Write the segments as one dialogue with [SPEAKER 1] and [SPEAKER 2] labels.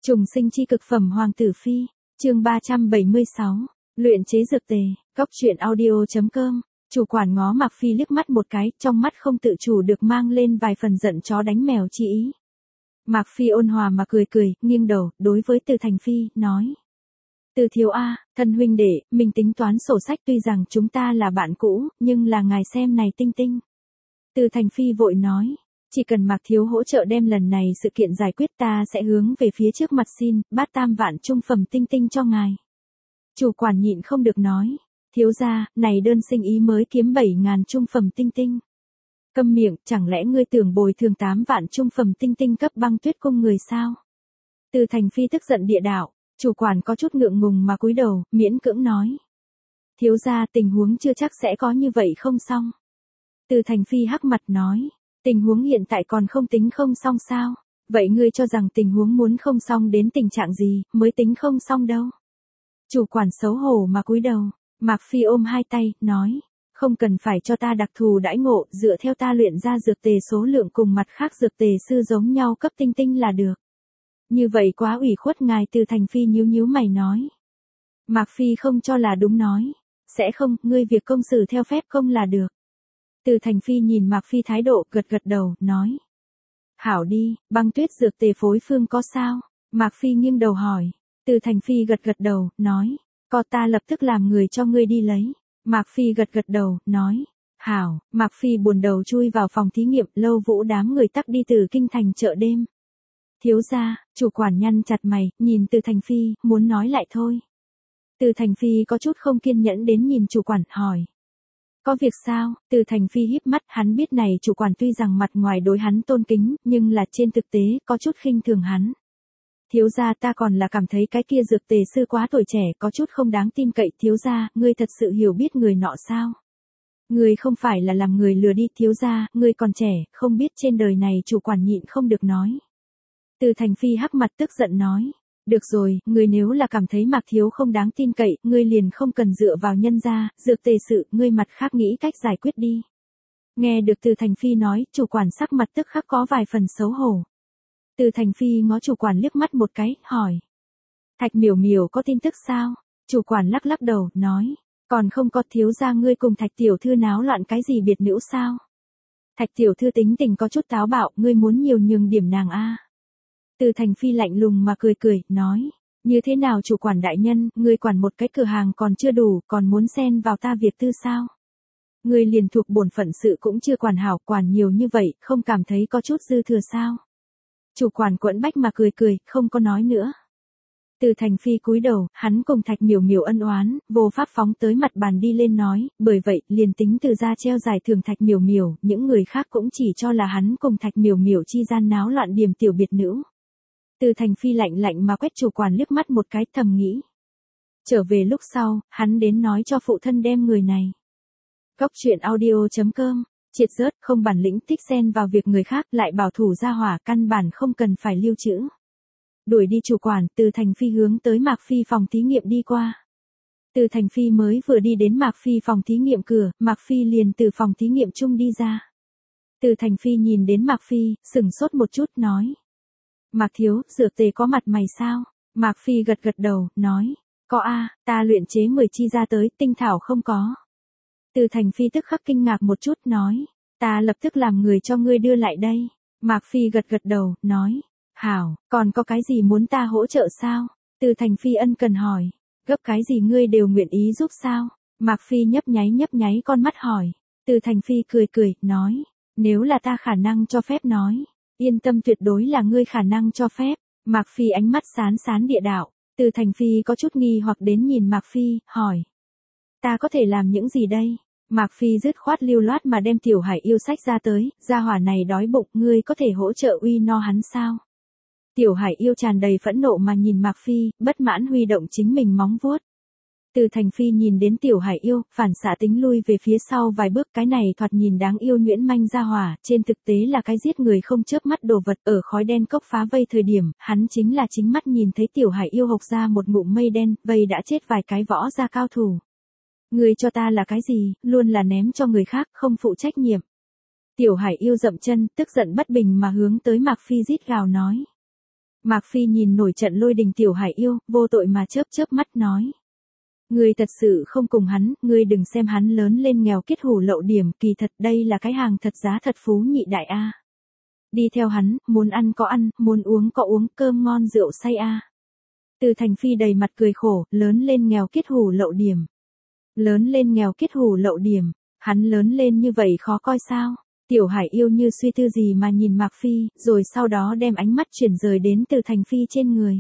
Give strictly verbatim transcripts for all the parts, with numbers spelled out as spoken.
[SPEAKER 1] Trùng sinh chi cực phẩm Hoàng tử phi, chương ba trăm bảy mươi sáu, luyện chế dược tề, cóc truyện audio chấm com. Chủ quản ngó Mạc Phi liếc mắt một cái, trong mắt không tự chủ được mang lên vài phần giận chó đánh mèo chi ý. Mạc Phi ôn hòa mà cười cười, nghiêng đầu, đối với Từ Thành Phi, nói. Từ thiếu A, thân huynh đệ, mình tính toán sổ sách tuy rằng chúng ta là bạn cũ, nhưng là ngài xem này tinh tinh. Từ Thành Phi vội nói. Chỉ cần Mạc thiếu hỗ trợ đem lần này sự kiện giải quyết ta sẽ hướng về phía trước mặt xin, bát tam vạn trung phẩm tinh tinh cho ngài. Chủ quản nhịn không được nói. Thiếu gia, này đơn sinh ý mới kiếm bảy ngàn trung phẩm tinh tinh. Câm miệng, chẳng lẽ ngươi tưởng bồi thường tám vạn trung phẩm tinh tinh cấp Băng Tuyết cung người sao? Từ Thành Phi tức giận địa đạo, chủ quản có chút ngượng ngùng mà cúi đầu, miễn cưỡng nói. Thiếu gia, tình huống chưa chắc sẽ có như vậy không xong. Từ Thành Phi hắc mặt nói. Tình huống hiện tại còn không tính không xong sao? Vậy ngươi cho rằng tình huống muốn không xong đến tình trạng gì mới tính không xong đâu? Chủ quản xấu hổ mà cúi đầu, Mạc Phi ôm hai tay, nói, không cần phải cho ta đặc thù đãi ngộ, dựa theo ta luyện ra dược tề số lượng cùng mặt khác dược tề sư giống nhau cấp tinh tinh là được. Như vậy quá ủy khuất ngài. Từ Thành Phi nhíu nhíu mày nói. Mạc Phi không cho là đúng nói, sẽ không, ngươi việc công xử theo phép công là được. Từ Thành Phi nhìn Mạc Phi thái độ, gật gật đầu, nói. Hảo đi, Băng Tuyết dược tề phối phương có sao? Mạc Phi nghiêng đầu hỏi. Từ Thành Phi gật gật đầu, nói. Có, ta lập tức làm người cho ngươi đi lấy. Mạc Phi gật gật đầu, nói. Hảo. Mạc Phi buồn đầu chui vào phòng thí nghiệm, Lâu Vũ đám người tắc đi từ kinh thành chợ đêm. Thiếu gia, chủ quản nhăn chặt mày, nhìn Từ Thành Phi, muốn nói lại thôi. Từ Thành Phi có chút không kiên nhẫn đến nhìn chủ quản, hỏi. Có việc sao? Từ Thành Phi híp mắt, hắn biết này chủ quản tuy rằng mặt ngoài đối hắn tôn kính, nhưng là trên thực tế, có chút khinh thường hắn. Thiếu gia, ta còn là cảm thấy cái kia dược tề sư quá tuổi trẻ, có chút không đáng tin cậy. Thiếu gia, ngươi thật sự hiểu biết người nọ sao? Ngươi không phải là làm người lừa đi. Thiếu gia, ngươi còn trẻ, không biết trên đời này. Chủ quản nhịn không được nói. Từ Thành Phi hắc mặt tức giận nói. Được rồi, ngươi nếu là cảm thấy Mạc thiếu không đáng tin cậy, ngươi liền không cần dựa vào nhân gia, dược tề sự, ngươi mặt khác nghĩ cách giải quyết đi. Nghe được Từ Thành Phi nói, chủ quản sắc mặt tức khắc có vài phần xấu hổ. Từ Thành Phi ngó chủ quản liếc mắt một cái, hỏi. Thạch Miểu Miểu có tin tức sao? Chủ quản lắc lắc đầu, nói. Còn không có. Thiếu gia, ngươi cùng Thạch tiểu thư náo loạn cái gì biệt nữ sao? Thạch tiểu thư tính tình có chút táo bạo, ngươi muốn nhiều nhường điểm nàng a. Từ Thành Phi lạnh lùng mà cười cười, nói. Như thế nào chủ quản đại nhân, ngươi quản một cái cửa hàng còn chưa đủ, còn muốn xen vào ta việc tư sao? Ngươi liền thuộc bổn phận sự cũng chưa quản hảo, quản nhiều như vậy, không cảm thấy có chút dư thừa sao? Chủ quản quẫn bách mà cười cười, không có nói nữa. Từ Thành Phi cúi đầu, hắn cùng Thạch Miểu Miểu ân oán, vô pháp phóng tới mặt bàn đi lên nói, bởi vậy, liền tính từ ra treo giải thưởng Thạch Miểu Miểu, những người khác cũng chỉ cho là hắn cùng Thạch Miểu Miểu chi gian náo loạn điểm tiểu biệt nữ. Từ Thành Phi lạnh lạnh mà quét chủ quản liếc mắt một cái, thầm nghĩ. Trở về lúc sau, hắn đến nói cho phụ thân đem người này. Cóc truyện audio chấm com, triệt rớt, không bản lĩnh, thích xen vào việc người khác, lại bảo thủ ra hỏa, căn bản không cần phải lưu trữ. Đuổi đi chủ quản, Từ Thành Phi hướng tới Mạc Phi phòng thí nghiệm đi qua. Từ Thành Phi mới vừa đi đến Mạc Phi phòng thí nghiệm cửa, Mạc Phi liền từ phòng thí nghiệm chung đi ra. Từ Thành Phi nhìn đến Mạc Phi, sửng sốt một chút, nói. Mạc thiếu, dược tề có mặt mày sao? Mạc Phi gật gật đầu, nói. Có a, ta luyện chế mười chi ra tới, tinh thảo không có. Từ Thành Phi tức khắc kinh ngạc một chút, nói. Ta lập tức làm người cho ngươi đưa lại đây. Mạc Phi gật gật đầu, nói. Hảo, còn có cái gì muốn ta hỗ trợ sao? Từ Thành Phi ân cần hỏi. Gấp cái gì ngươi đều nguyện ý giúp sao? Mạc Phi nhấp nháy nhấp nháy con mắt hỏi. Từ Thành Phi cười cười, nói. Nếu là ta khả năng cho phép nói. Yên tâm, tuyệt đối là ngươi khả năng cho phép. Mạc Phi ánh mắt sán sán địa đạo. Từ Thành Phi có chút nghi hoặc đến nhìn Mạc Phi, hỏi. Ta có thể làm những gì đây? Mạc Phi dứt khoát lưu loát mà đem Tiểu Hải Yêu sách ra tới, gia hỏa này đói bụng, ngươi có thể hỗ trợ uy no hắn sao? Tiểu Hải Yêu tràn đầy phẫn nộ mà nhìn Mạc Phi, bất mãn huy động chính mình móng vuốt. Từ Thành Phi nhìn đến Tiểu Hải Yêu, phản xạ tính lui về phía sau vài bước, cái này thoạt nhìn đáng yêu nhuyễn manh gia hỏa, trên thực tế là cái giết người không chớp mắt đồ vật. Ở khói đen cốc phá vây thời điểm, hắn chính là chính mắt nhìn thấy Tiểu Hải Yêu hộc ra một ngụm mây đen, vây đã chết vài cái võ gia cao thủ. Ngươi cho ta là cái gì, luôn là ném cho người khác, không phụ trách nhiệm. Tiểu Hải Yêu dậm chân, tức giận bất bình mà hướng tới Mạc Phi rít gào nói. Mạc Phi nhìn nổi trận lôi đình Tiểu Hải Yêu, vô tội mà chớp chớp mắt nói. Ngươi thật sự không cùng hắn, ngươi đừng xem hắn lớn lên nghèo kiết hủ lậu điểm, kỳ thật đây là cái hàng thật giá thật phú nhị đại a. Đi theo hắn, muốn ăn có ăn, muốn uống có uống, cơm ngon rượu say a. Từ Thành Phi đầy mặt cười khổ, lớn lên nghèo kiết hủ lậu điểm. Lớn lên nghèo kiết hủ lậu điểm, hắn lớn lên như vậy khó coi sao? Tiểu Hải Yêu như suy tư gì mà nhìn Mạc Phi, rồi sau đó đem ánh mắt chuyển rời đến Từ Thành Phi trên người.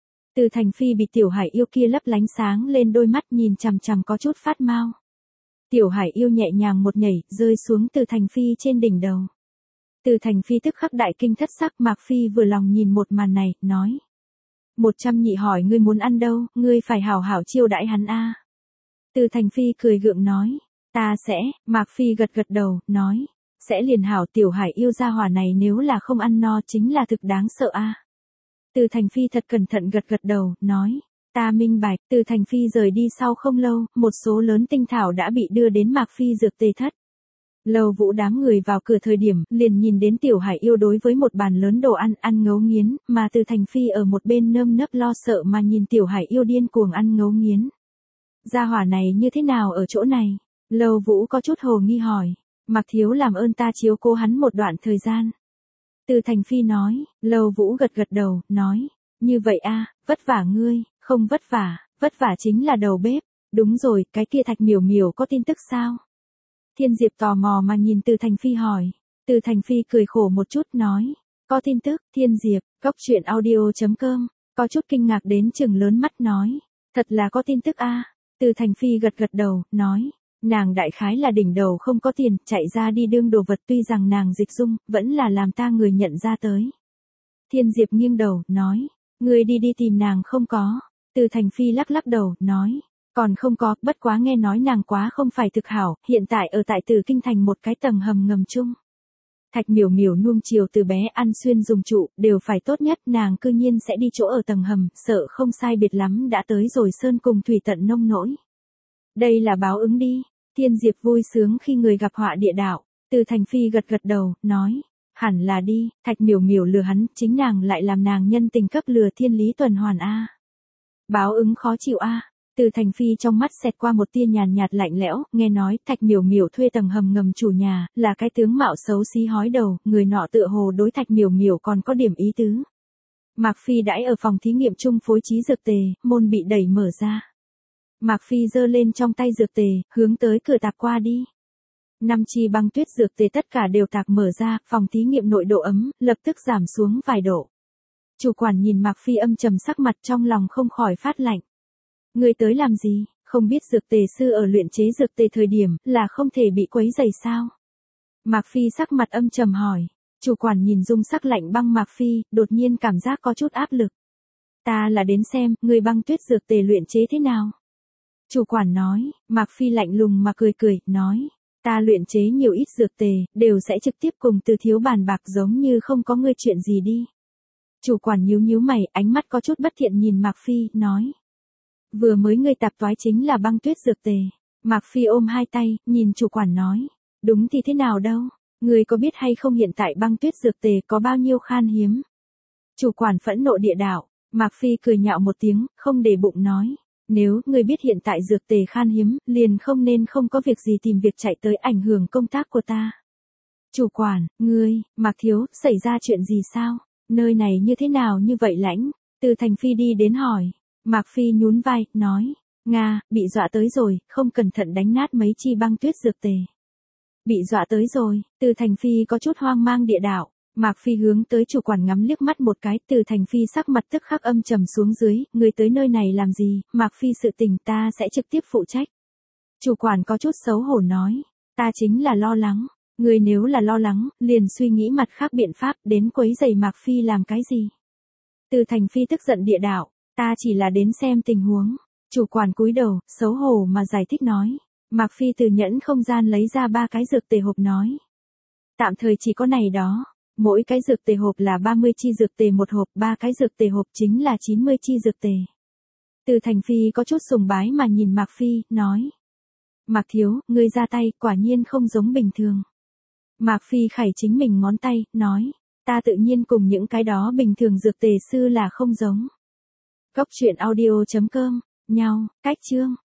[SPEAKER 1] Từ Thành Phi bị Tiểu Hải Yêu kia lấp lánh sáng lên đôi mắt nhìn chằm chằm có chút phát mau. Tiểu Hải Yêu nhẹ nhàng một nhảy, rơi xuống Từ Thành Phi trên đỉnh đầu. Từ Thành Phi tức khắc đại kinh thất sắc, Mạc Phi vừa lòng nhìn một màn này, nói. Một trăm nhị hỏi ngươi muốn ăn đâu, ngươi phải hảo hảo chiêu đãi hắn a. Từ Thành Phi cười gượng nói. Ta sẽ, Mạc Phi gật gật đầu, nói. Sẽ liền hảo. Tiểu Hải Yêu gia hỏa này nếu là không ăn no chính là thực đáng sợ a. Từ Thành Phi thật cẩn thận gật gật đầu, nói. Ta minh bạch. Từ Thành Phi rời đi sau không lâu, một số lớn tinh thảo đã bị đưa đến Mạc Phi dược tề thất. Lầu Vũ đám người vào cửa thời điểm, liền nhìn đến Tiểu Hải Yêu đối với một bàn lớn đồ ăn, ăn ngấu nghiến, mà Từ Thành Phi ở một bên nơm nớp lo sợ mà nhìn Tiểu Hải Yêu điên cuồng ăn ngấu nghiến. Gia hỏa này như thế nào ở chỗ này? Lầu Vũ có chút hồ nghi hỏi. Mạc thiếu làm ơn ta chiếu cố hắn một đoạn thời gian. Từ Thành Phi nói. Lầu Vũ gật gật đầu, nói. Như vậy a, vất vả ngươi. Không vất vả, vất vả chính là đầu bếp. Đúng rồi, cái kia Thạch Miểu Miểu có tin tức sao? Thiên Diệp tò mò mà nhìn Từ Thành Phi hỏi. Từ Thành Phi cười khổ một chút nói. Có tin tức. Thiên Diệp, góc truyện audio chấm com, có chút kinh ngạc đến chừng lớn mắt nói. Thật là có tin tức a. Từ Thành Phi gật gật đầu, nói. Nàng đại khái là đỉnh đầu không có tiền, chạy ra đi đương đồ vật, tuy rằng nàng dịch dung, vẫn là làm ta người nhận ra tới. Thiên Diệp nghiêng đầu, nói. Người đi đi tìm nàng không có. Từ Thành Phi lắc lắc đầu, nói. Còn không có, bất quá nghe nói nàng quá không phải thực hảo, hiện tại ở tại Tử Kinh Thành một cái tầng hầm ngầm chung. Thạch Miểu Miểu nuông chiều từ bé ăn xuyên dùng trụ, đều phải tốt nhất, nàng cư nhiên sẽ đi chỗ ở tầng hầm, sợ không sai biệt lắm đã tới rồi sơn cùng thủy tận nông nỗi. Đây là báo ứng đi. Thiên Diệp vui sướng khi người gặp họa địa đạo. Từ Thành Phi gật gật đầu, nói. Hẳn là đi, Thạch Miểu Miểu lừa hắn, chính nàng lại làm nàng nhân tình cấp lừa thiên lý tuần hoàn a. Báo ứng khó chịu a. Từ Thành Phi trong mắt xẹt qua một tia nhàn nhạt lạnh lẽo, nghe nói Thạch Miểu Miểu thuê tầng hầm ngầm chủ nhà, là cái tướng mạo xấu xí hói đầu, người nọ tựa hồ đối Thạch Miểu Miểu còn có điểm ý tứ. Mạc Phi đãi ở phòng thí nghiệm chung phối trí dược tề, môn bị đẩy mở ra. Mạc Phi giơ lên trong tay dược tề, hướng tới cửa tạp qua đi. Năm chi băng tuyết dược tề tất cả đều tạp mở ra, phòng thí nghiệm nội độ ấm, lập tức giảm xuống vài độ. Chủ quản nhìn Mạc Phi âm trầm sắc mặt, trong lòng không khỏi phát lạnh. Người tới làm gì, không biết dược tề sư ở luyện chế dược tề thời điểm, là không thể bị quấy rầy sao? Mạc Phi sắc mặt âm trầm hỏi. Chủ quản nhìn dung sắc lạnh băng Mạc Phi, đột nhiên cảm giác có chút áp lực. Ta là đến xem, người băng tuyết dược tề luyện chế thế nào? Chủ quản nói. Mạc Phi lạnh lùng mà cười cười, nói. Ta luyện chế nhiều ít dược tề, đều sẽ trực tiếp cùng Từ thiếu bàn bạc giống như không có ngươi chuyện gì đi. Chủ quản nhíu nhíu mày, ánh mắt có chút bất thiện nhìn Mạc Phi, nói. Vừa mới ngươi tạp toái chính là băng tuyết dược tề. Mạc Phi ôm hai tay, nhìn chủ quản nói. Đúng thì thế nào đâu, ngươi có biết hay không hiện tại băng tuyết dược tề có bao nhiêu khan hiếm? Chủ quản phẫn nộ địa đạo. Mạc Phi cười nhạo một tiếng, không để bụng nói. Nếu ngươi biết hiện tại dược tề khan hiếm, liền không nên không có việc gì tìm việc chạy tới ảnh hưởng công tác của ta. Chủ quản, ngươi, Mạc thiếu, xảy ra chuyện gì sao? Nơi này như thế nào như vậy lãnh? Từ Thành Phi đi đến hỏi. Mạc Phi nhún vai, nói. Nga, bị dọa tới rồi, không cẩn thận đánh nát mấy chi băng tuyết dược tề. Bị dọa tới rồi. Từ Thành Phi có chút hoang mang địa đạo. Mạc Phi hướng tới chủ quản ngắm liếc mắt một cái, Từ Thành Phi sắc mặt tức khắc âm trầm xuống dưới, người tới nơi này làm gì? Mạc Phi sự tình ta sẽ trực tiếp phụ trách. Chủ quản có chút xấu hổ nói. Ta chính là lo lắng. Người nếu là lo lắng, liền suy nghĩ mặt khác biện pháp, đến quấy rầy Mạc Phi làm cái gì? Từ Thành Phi tức giận địa đạo. Ta chỉ là đến xem tình huống. Chủ quản cúi đầu, xấu hổ mà giải thích nói. Mạc Phi từ nhẫn không gian lấy ra ba cái dược tề hộp nói. Tạm thời chỉ có này đó. Mỗi cái dược tề hộp là ba mươi chi dược tề một hộp, ba cái dược tề hộp chính là chín mươi chi dược tề. Từ Thành Phi có chút sùng bái mà nhìn Mạc Phi, nói. Mạc thiếu, ngươi ra tay, quả nhiên không giống bình thường. Mạc Phi khẩy chính mình ngón tay, nói. ta tự nhiên cùng những cái đó bình thường dược tề sư là không giống. Cốc truyện audio chấm com, nhau, cách chương.